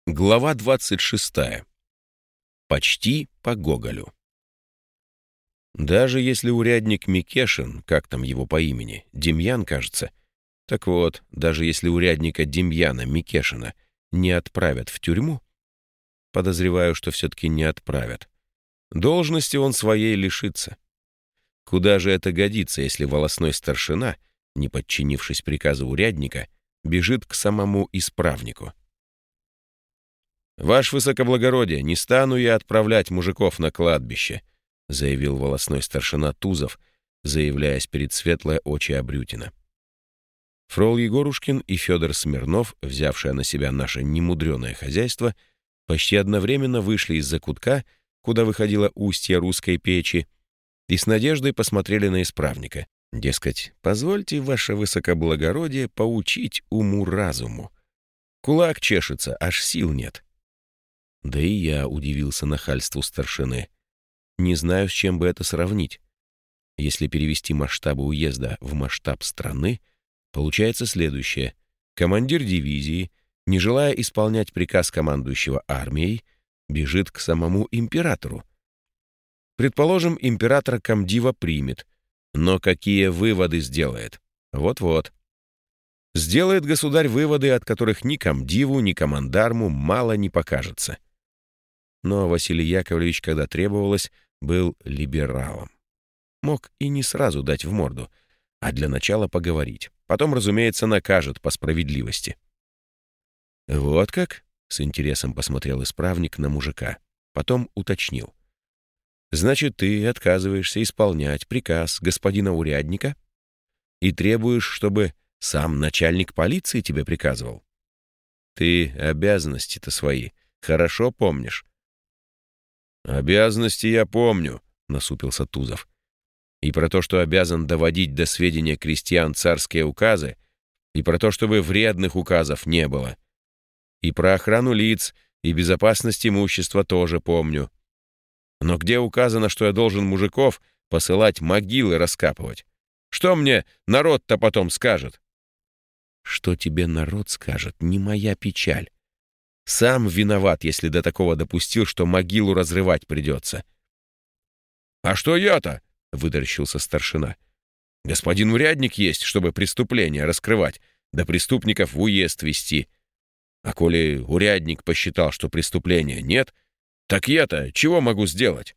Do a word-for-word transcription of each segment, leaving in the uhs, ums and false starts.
Глава двадцать шестая. Почти по Гоголю. Даже если урядник Микешин, как там его по имени, Демьян, кажется, так вот, даже если урядника Демьяна Микешина не отправят в тюрьму, подозреваю, что все-таки не отправят, должности он своей лишится. Куда же это годится, если волостной старшина, не подчинившись приказу урядника, бежит к самому исправнику? «Ваше высокоблагородие, не стану я отправлять мужиков на кладбище», заявил волостной старшина Тузов, заявляясь перед светлое очи Абрютина. Фрол Егорушкин и Федор Смирнов, взявшие на себя наше немудреное хозяйство, почти одновременно вышли из закутка, куда выходило устье русской печи, и с надеждой посмотрели на исправника. Дескать, позвольте, ваше высокоблагородие, поучить уму-разуму. Кулак чешется, аж сил нет. Да и я удивился нахальству старшины. Не знаю, с чем бы это сравнить. Если перевести масштабы уезда в масштаб страны, получается следующее. Командир дивизии, не желая исполнять приказ командующего армией, бежит к самому императору. Предположим, император комдива примет, но какие выводы сделает? Вот-вот. Сделает государь выводы, от которых ни комдиву, ни командарму мало не покажется. Но Василий Яковлевич, когда требовалось, был либералом. Мог и не сразу дать в морду, а для начала поговорить. Потом, разумеется, накажет по справедливости. «Вот как?» — с интересом посмотрел исправник на мужика. Потом уточнил. «Значит, ты отказываешься исполнять приказ господина урядника и требуешь, чтобы сам начальник полиции тебе приказывал? Ты обязанности-то свои хорошо помнишь?» «Обязанности я помню», — насупился Тузов. «И про то, что обязан доводить до сведения крестьян царские указы, и про то, чтобы вредных указов не было. И про охрану лиц и безопасность имущества тоже помню. Но где указано, что я должен мужиков посылать могилы раскапывать? Что мне народ-то потом скажет?» «Что тебе народ скажет, не моя печаль. Сам виноват, если до такого допустил, что могилу разрывать придется». «А что я-то?» — выдорщился старшина. «Господин урядник есть, чтобы преступления раскрывать, да преступников в уезд вести. А коли урядник посчитал, что преступления нет, так я-то чего могу сделать?»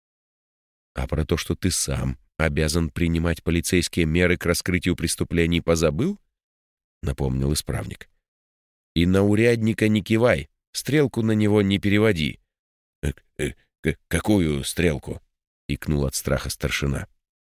«А про то, что ты сам обязан принимать полицейские меры к раскрытию преступлений, позабыл?» — напомнил исправник. «И на урядника не кивай, стрелку на него не переводи». «Э -э -э «Какую стрелку?» — икнул от страха старшина.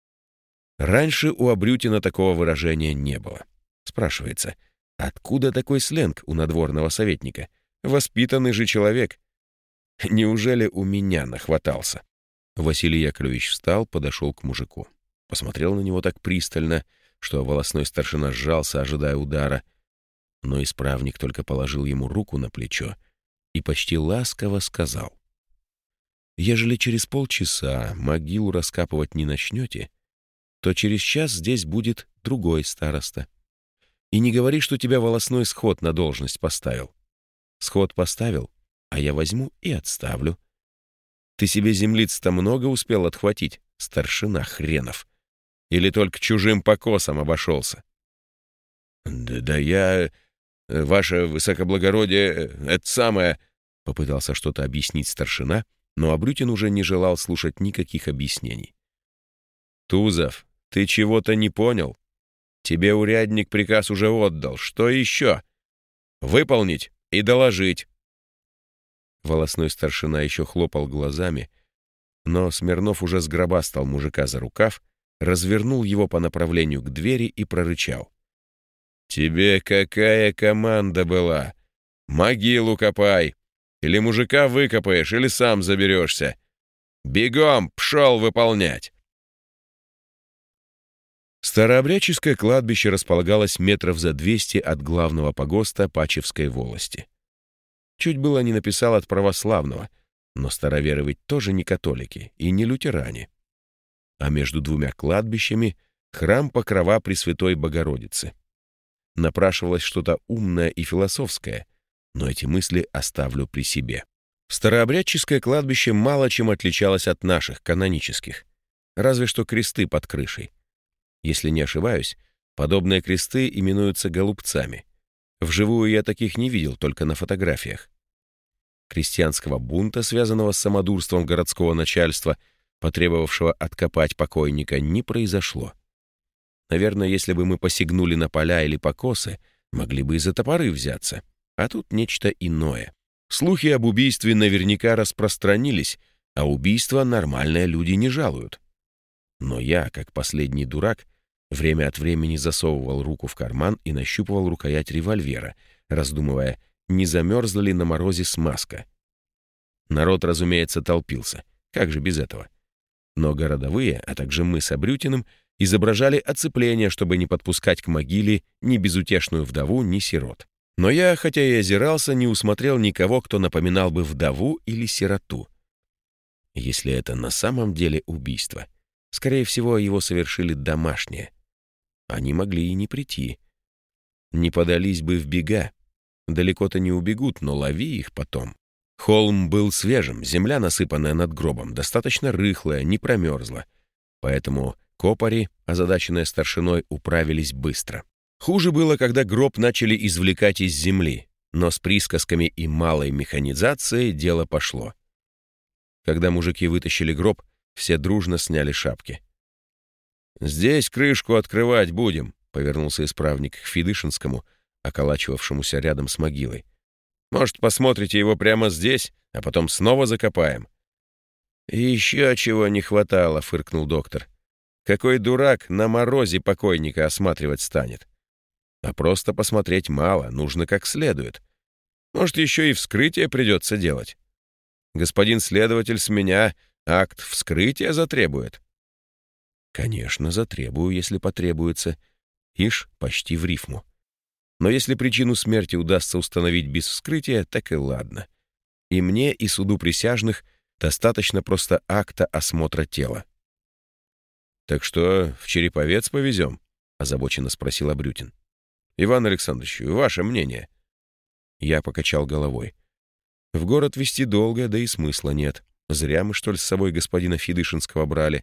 Раньше у Абрютина такого выражения не было. Спрашивается, откуда такой сленг у надворного советника? Воспитанный же человек. Неужели у меня нахватался? Василий Яковлевич встал, подошел к мужику. Посмотрел на него так пристально, что волосной старшина сжался, ожидая удара. Но исправник только положил ему руку на плечо и почти ласково сказал: «Ежели через полчаса могилу раскапывать не начнете, то через час здесь будет другой староста. И не говори, что тебя волосной сход на должность поставил. Сход поставил, а я возьму и отставлю. Ты себе землиц-то много успел отхватить, старшина хренов? Или только чужим покосом обошелся?» «Да, да я... Ваше высокоблагородие, это самое...» Попытался что-то объяснить старшина, но Абрютин уже не желал слушать никаких объяснений. «Тузов, ты чего-то не понял? Тебе урядник приказ уже отдал. Что еще? Выполнить и доложить». Волосной старшина еще хлопал глазами, но Смирнов уже сгробастал мужика за рукав, развернул его по направлению к двери и прорычал: «Тебе какая команда была? Могилу копай! Или мужика выкопаешь, или сам заберешься! Бегом пшел выполнять!» Старообрядческое кладбище располагалось метров за двести от главного погоста Пачевской волости. Чуть было не написал от православного, но староверы ведь тоже не католики и не лютеране. А между двумя кладбищами храм Покрова Пресвятой Богородицы. Напрашивалось что-то умное и философское, Но эти мысли оставлю при себе. Старообрядческое кладбище мало чем отличалось от наших, канонических. Разве что кресты под крышей. Если не ошибаюсь, подобные кресты именуются голубцами. Вживую я таких не видел, только на фотографиях. Крестьянского бунта, связанного с самодурством городского начальства, потребовавшего откопать покойника, не произошло. Наверное, если бы мы посягнули на поля или покосы, могли бы и за топоры взяться. А тут нечто иное. Слухи об убийстве наверняка распространились, а убийства нормальные люди не жалуют. Но я, как последний дурак, время от времени засовывал руку в карман и нащупывал рукоять револьвера, раздумывая, не замерзла ли на морозе смазка. Народ, разумеется, толпился. Как же без этого? Но городовые, а также мы с Абрютиным, изображали оцепление, чтобы не подпускать к могиле ни безутешную вдову, ни сирот. Но я, хотя и озирался, не усмотрел никого, кто напоминал бы вдову или сироту. Если это на самом деле убийство, скорее всего, его совершили домашние. Они могли и не прийти. Не подались бы в бега. Далеко-то не убегут, но лови их потом. Холм был свежим, земля, насыпанная над гробом, достаточно рыхлая, не промерзла. Поэтому копари, озадаченные старшиной, управились быстро. Хуже было, когда гроб начали извлекать из земли, но с присказками и малой механизацией дело пошло. Когда мужики вытащили гроб, все дружно сняли шапки. «Здесь крышку открывать будем», — повернулся исправник к Федышинскому, околачивавшемуся рядом с могилой. «Может, посмотрите его прямо здесь, а потом снова закопаем?» «Еще чего не хватало», — фыркнул доктор. «Какой дурак на морозе покойника осматривать станет? А просто посмотреть мало, нужно как следует. Может, еще и вскрытие придется делать. Господин следователь с меня акт вскрытия затребует». «Конечно, затребую, если потребуется». Ишь, почти в рифму. Но если причину смерти удастся установить без вскрытия, так и ладно. И мне, и суду присяжных достаточно просто акта осмотра тела. «Так что, в Череповец повезем?» — озабоченно спросил Абрютин. «Иван Александрович, ваше мнение?» Я покачал головой. «В город везти долго, да и смысла нет. Зря мы, что ли, с собой господина Федышинского брали».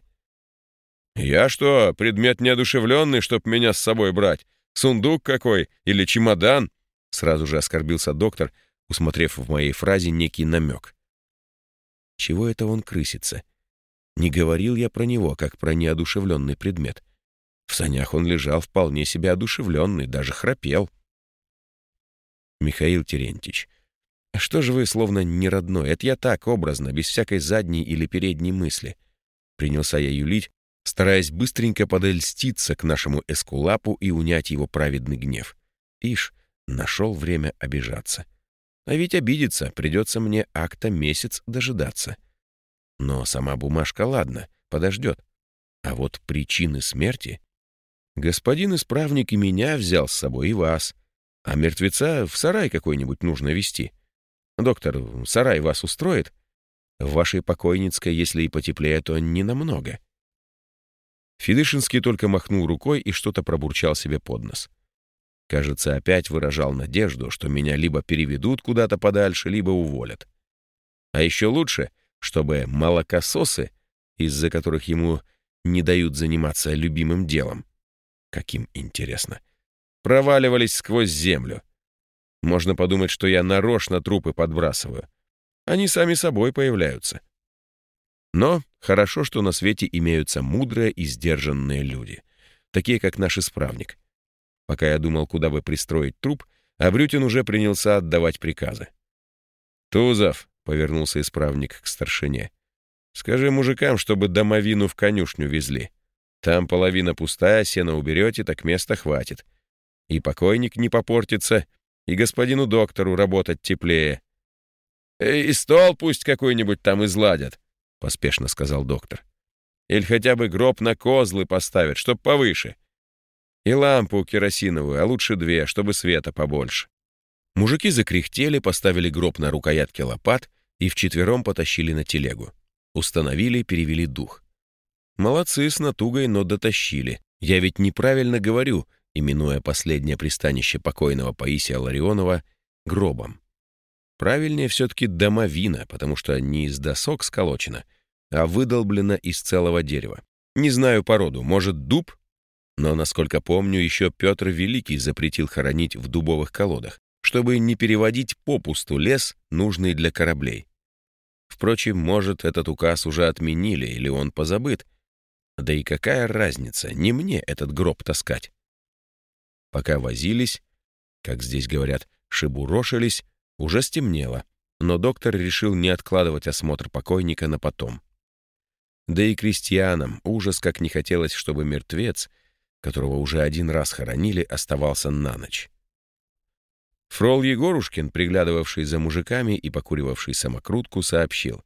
«Я что, предмет неодушевленный, чтоб меня с собой брать? Сундук какой? Или чемодан?» Сразу же оскорбился доктор, усмотрев в моей фразе некий намек. Чего это он крысится? Не говорил я про него, как про неодушевленный предмет. В санях он лежал вполне себе одушевленный, даже храпел. «Михаил Терентьевич, а что же вы словно не родной? Это я так, образно, без всякой задней или передней мысли». Принялся я юлить, стараясь быстренько подольститься к нашему эскулапу и унять его праведный гнев. Ишь, нашел время обижаться. А ведь обидеться придется мне акта месяц дожидаться. Но сама бумажка, ладно, подождет. А вот причины смерти... Господин исправник и меня взял с собой, и вас. А мертвеца в сарай какой-нибудь нужно везти. Доктор, сарай вас устроит? В вашей покойницкой, если и потеплее, то не намного. Федышинский только махнул рукой и что-то пробурчал себе под нос. Кажется, опять выражал надежду, что меня либо переведут куда-то подальше, либо уволят. А еще лучше, чтобы молокососы, из-за которых ему не дают заниматься любимым делом, каким интересно, проваливались сквозь землю. Можно подумать, что я нарочно трупы подбрасываю. Они сами собой появляются. Но хорошо, что на свете имеются мудрые и сдержанные люди, такие как наш исправник. Пока я думал, куда бы пристроить труп, Абрютин уже принялся отдавать приказы. «Тузов», — повернулся исправник к старшине, — «скажи мужикам, чтобы домовину в конюшню везли. Там половина пустая, сено уберете, так места хватит. И покойник не попортится, и господину доктору работать теплее. И стол пусть какой-нибудь там изладят», — поспешно сказал доктор. «Или хотя бы гроб на козлы поставят, чтоб повыше. И лампу керосиновую, а лучше две, чтобы света побольше». Мужики закряхтели, поставили гроб на рукоятке лопат и вчетвером потащили на телегу. Установили, перевели дух. Молодцы, с натугой, но дотащили. Я ведь неправильно говорю, именуя последнее пристанище покойного Паисия Ларионова гробом. Правильнее все-таки домовина, потому что не из досок сколочена, а выдолблена из целого дерева. Не знаю породу, может, дуб? Но, насколько помню, еще Петр Великий запретил хоронить в дубовых колодах, чтобы не переводить попусту лес, нужный для кораблей. Впрочем, может, этот указ уже отменили или он позабыт. Да и какая разница, не мне этот гроб таскать. Пока возились, как здесь говорят, шебурошились, уже стемнело, но доктор решил не откладывать осмотр покойника на потом. Да и крестьянам ужас как не хотелось, чтобы мертвец, которого уже один раз хоронили, оставался на ночь. Фрол Егорушкин, приглядывавший за мужиками и покуривавший самокрутку, сообщил.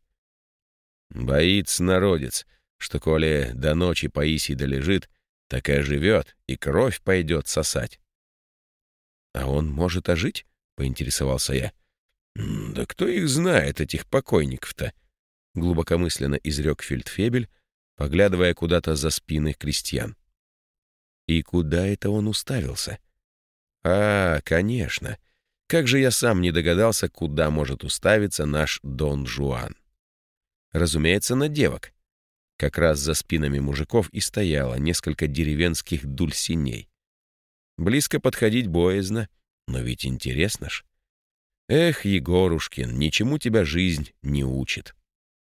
«Боится народец, что, коли до ночи Паисий долежит, так и оживет, и кровь пойдет сосать». «А он может ожить?» — поинтересовался я. «Да кто их знает, этих покойников-то?» — глубокомысленно изрек фельдфебель, поглядывая куда-то за спины крестьян. И куда это он уставился? А, конечно. Как же я сам не догадался, куда может уставиться наш Дон Жуан. Разумеется, на девок. Как раз за спинами мужиков и стояло несколько деревенских дульсиней. Близко подходить боязно, но ведь интересно ж. Эх, Егорушкин, ничему тебя жизнь не учит.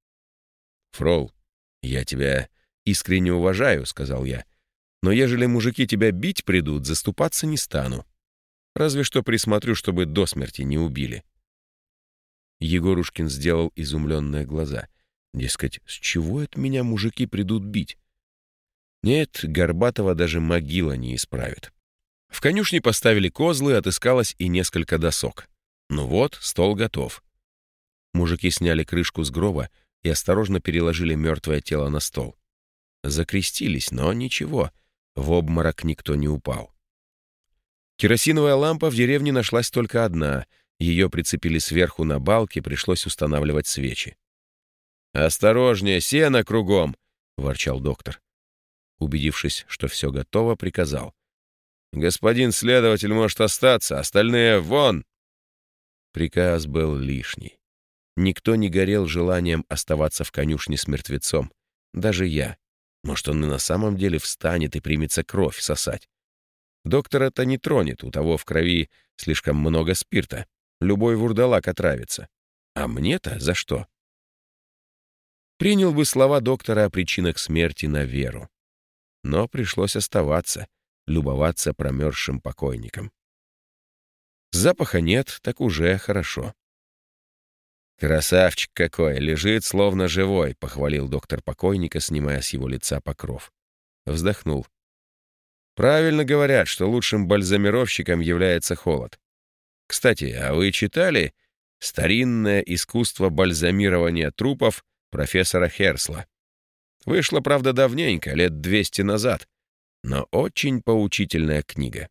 «Фрол, я тебя искренне уважаю», — сказал я, «но ежели мужики тебя бить придут, заступаться не стану. Разве что присмотрю, чтобы до смерти не убили». Егорушкин сделал изумленные глаза. Дескать, с чего это меня мужики придут бить? Нет, Горбатова даже могила не исправит. В конюшне поставили козлы, отыскалось и несколько досок. Ну вот, стол готов. Мужики сняли крышку с гроба и осторожно переложили мертвое тело на стол. Закрестились, но ничего, в обморок никто не упал. Керосиновая лампа в деревне нашлась только одна. Ее прицепили сверху на балке, пришлось устанавливать свечи. «Осторожнее, сено кругом!» — ворчал доктор. Убедившись, что все готово, приказал. «Господин следователь может остаться, остальные вон!» Приказ был лишний. Никто не горел желанием оставаться в конюшне с мертвецом. Даже я. Может, он и на самом деле встанет и примется кровь сосать. Доктор это не тронет, у того в крови слишком много спирта. Любой вурдалак отравится. А мне-то за что? Принял бы слова доктора о причинах смерти на веру. Но пришлось оставаться, любоваться промерзшим покойником. Запаха нет, так уже хорошо. «Красавчик какой, лежит словно живой», — похвалил доктор покойника, снимая с его лица покров. Вздохнул. «Правильно говорят, что лучшим бальзамировщиком является холод. Кстати, а вы читали «Старинное искусство бальзамирования трупов» профессора Херсла? Вышло, правда, давненько, лет двести назад, но очень поучительная книга.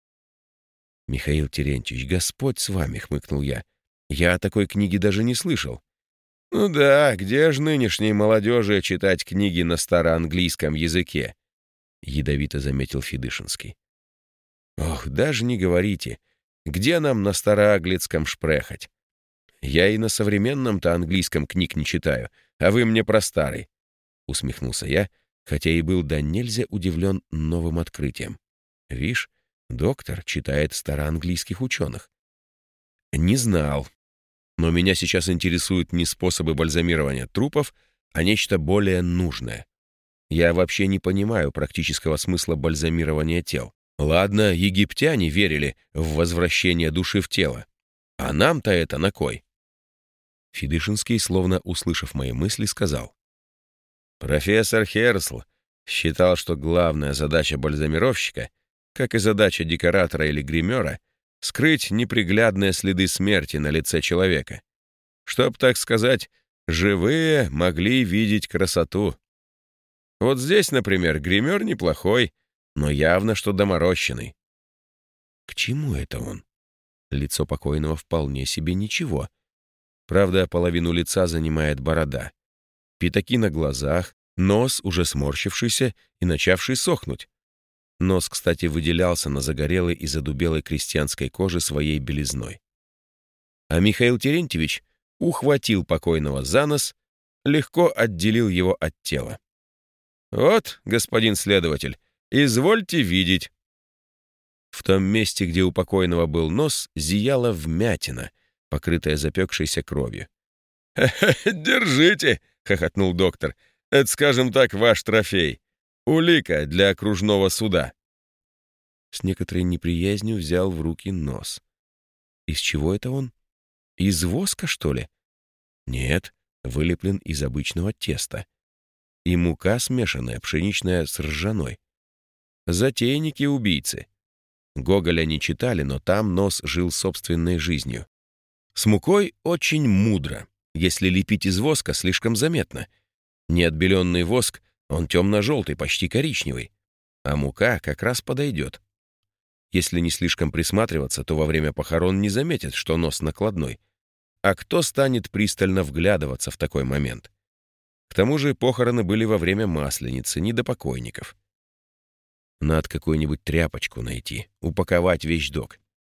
«Михаил Терентьевич, Господь с вами», — хмыкнул я. «Я о такой книге даже не слышал». «Ну да, где же нынешней молодежи читать книги на староанглийском языке?» — ядовито заметил Федышинский. «Ох, даже не говорите. Где нам на староаглицком шпрехать? Я и на современном-то английском книг не читаю, а вы мне про старый», — усмехнулся я, хотя и был до нельзя удивлен новым открытием. «Вишь, доктор читает староанглийских ученых». «Не знал. Но меня сейчас интересуют не способы бальзамирования трупов, а нечто более нужное. Я вообще не понимаю практического смысла бальзамирования тел. Ладно, египтяне верили в возвращение души в тело. А нам-то это на кой?» Федышинский, словно услышав мои мысли, сказал. «Профессор Херсл считал, что главная задача бальзамировщика, как и задача декоратора или гримера, скрыть неприглядные следы смерти на лице человека, чтоб, так сказать, живые могли видеть красоту. Вот здесь, например, гример неплохой, но явно что доморощенный». К чему это он? Лицо покойного вполне себе ничего. Правда, половину лица занимает борода. Пятаки на глазах, нос, уже сморщившийся и начавший сохнуть. Нос, кстати, выделялся на загорелой и задубелой крестьянской коже своей белизной. А Михаил Терентьевич ухватил покойного за нос, легко отделил его от тела. «Вот, господин следователь, извольте видеть». В том месте, где у покойного был нос, зияла вмятина, покрытая запекшейся кровью. «Держите!» — хохотнул доктор. «Это, скажем так, ваш трофей. Улика для окружного суда». С некоторой неприязнью взял в руки нос. Из чего это он? Из воска, что ли? Нет, вылеплен из обычного теста. И мука смешанная, пшеничная с ржаной. Затейники-убийцы. Гоголя не читали, но там нос жил собственной жизнью. С мукой очень мудро. Если лепить из воска, слишком заметно. Неотбеленный воск, он темно-желтый, почти коричневый. А мука как раз подойдет. Если не слишком присматриваться, то во время похорон не заметят, что нос накладной. А кто станет пристально вглядываться в такой момент? К тому же похороны были во время Масленицы, не до покойников. Надо какую-нибудь тряпочку найти, упаковать вещдок.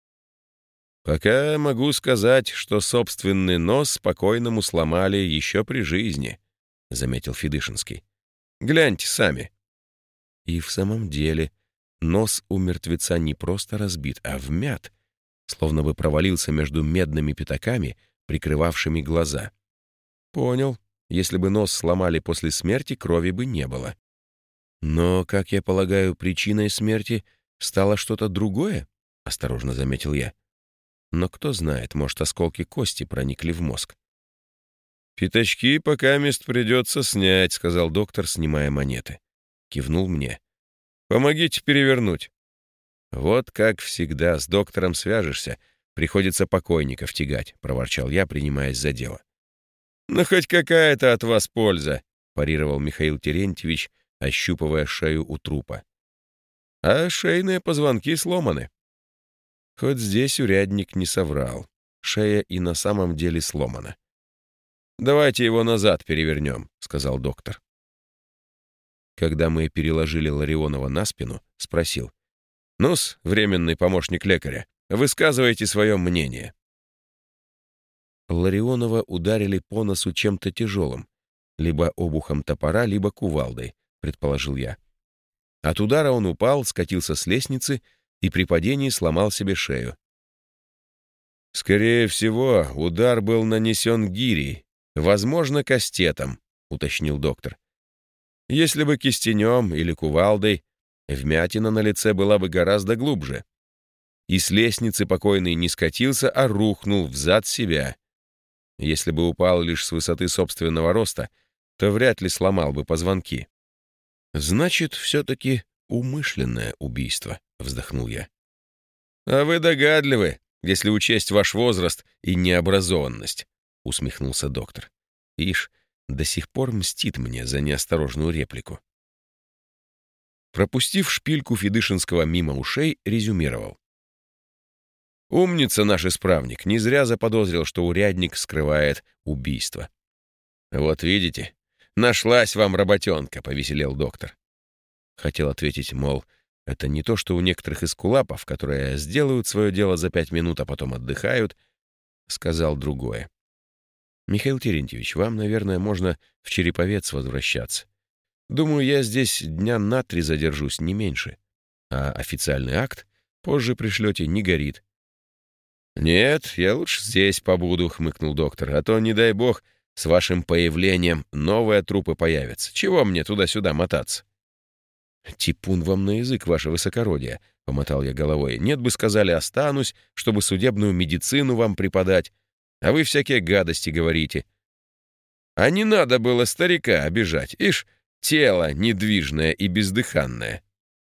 «Пока могу сказать, что собственный нос покойному сломали еще при жизни», — заметил Федышинский. «Гляньте сами». И в самом деле нос у мертвеца не просто разбит, а вмят, словно бы провалился между медными пятаками, прикрывавшими глаза. Понял, если бы нос сломали после смерти, крови бы не было. Но, как я полагаю, причиной смерти стало что-то другое, — осторожно заметил я. Но кто знает, может, осколки кости проникли в мозг. «Пятачки пока мест придется снять», — сказал доктор, снимая монеты. Кивнул мне. «Помогите перевернуть». «Вот как всегда, с доктором свяжешься, приходится покойников тягать», — проворчал я, принимаясь за дело. «Ну, хоть какая-то от вас польза», — парировал Михаил Терентьевич, ощупывая шею у трупа. «А шейные позвонки сломаны». Хоть здесь урядник не соврал. Шея и на самом деле сломана. «Давайте его назад перевернем», — сказал доктор. Когда мы переложили Ларионова на спину, спросил. «Ну-с, временный помощник лекаря, высказывайте свое мнение». Ларионова ударили по носу чем-то тяжелым, либо обухом топора, либо кувалдой, предположил я. От удара он упал, скатился с лестницы и при падении сломал себе шею. «Скорее всего, удар был нанесен гирей, возможно, кастетом», — уточнил доктор. «Если бы кистенем или кувалдой, вмятина на лице была бы гораздо глубже. И с лестницы покойный не скатился, а рухнул взад себя. Если бы упал лишь с высоты собственного роста, то вряд ли сломал бы позвонки». «Значит, все-таки умышленное убийство», — вздохнул я. «А вы догадливы, если учесть ваш возраст и необразованность», — усмехнулся доктор. Ишь, до сих пор мстит мне за неосторожную реплику. Пропустив шпильку Федышинского мимо ушей, резюмировал. «Умница наш исправник, не зря заподозрил, что урядник скрывает убийство». «Вот видите, нашлась вам работенка», — повеселел доктор. Хотел ответить, мол, это не то, что у некоторых эскулапов, которые сделают свое дело за пять минут, а потом отдыхают, сказал другое. «Михаил Терентьевич, вам, наверное, можно в Череповец возвращаться. Думаю, я здесь дня на три задержусь, не меньше. А официальный акт позже пришлете, не горит». «Нет, я лучше здесь побуду», — хмыкнул доктор, «а то, не дай бог, с вашим появлением новые трупы появятся. Чего мне туда-сюда мотаться?» «Типун вам на язык, ваше высокородие», — помотал я головой. «Нет бы сказали, останусь, чтобы судебную медицину вам преподать, а вы всякие гадости говорите». «А не надо было старика обижать, ишь, тело недвижное и бездыханное».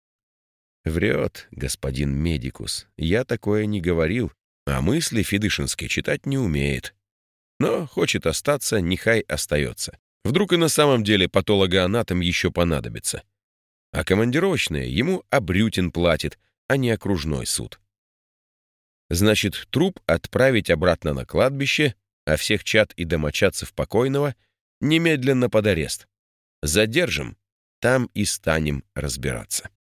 «Врет, господин медикус, я такое не говорил, а мысли Федышинский читать не умеет. Но хочет остаться, нехай остается. Вдруг и на самом деле патологоанатом еще понадобится. А командировочные ему Абрютин платит, а не окружной суд. Значит, труп отправить обратно на кладбище, а всех чад и домочадцев покойного немедленно под арест. Задержим, там и станем разбираться».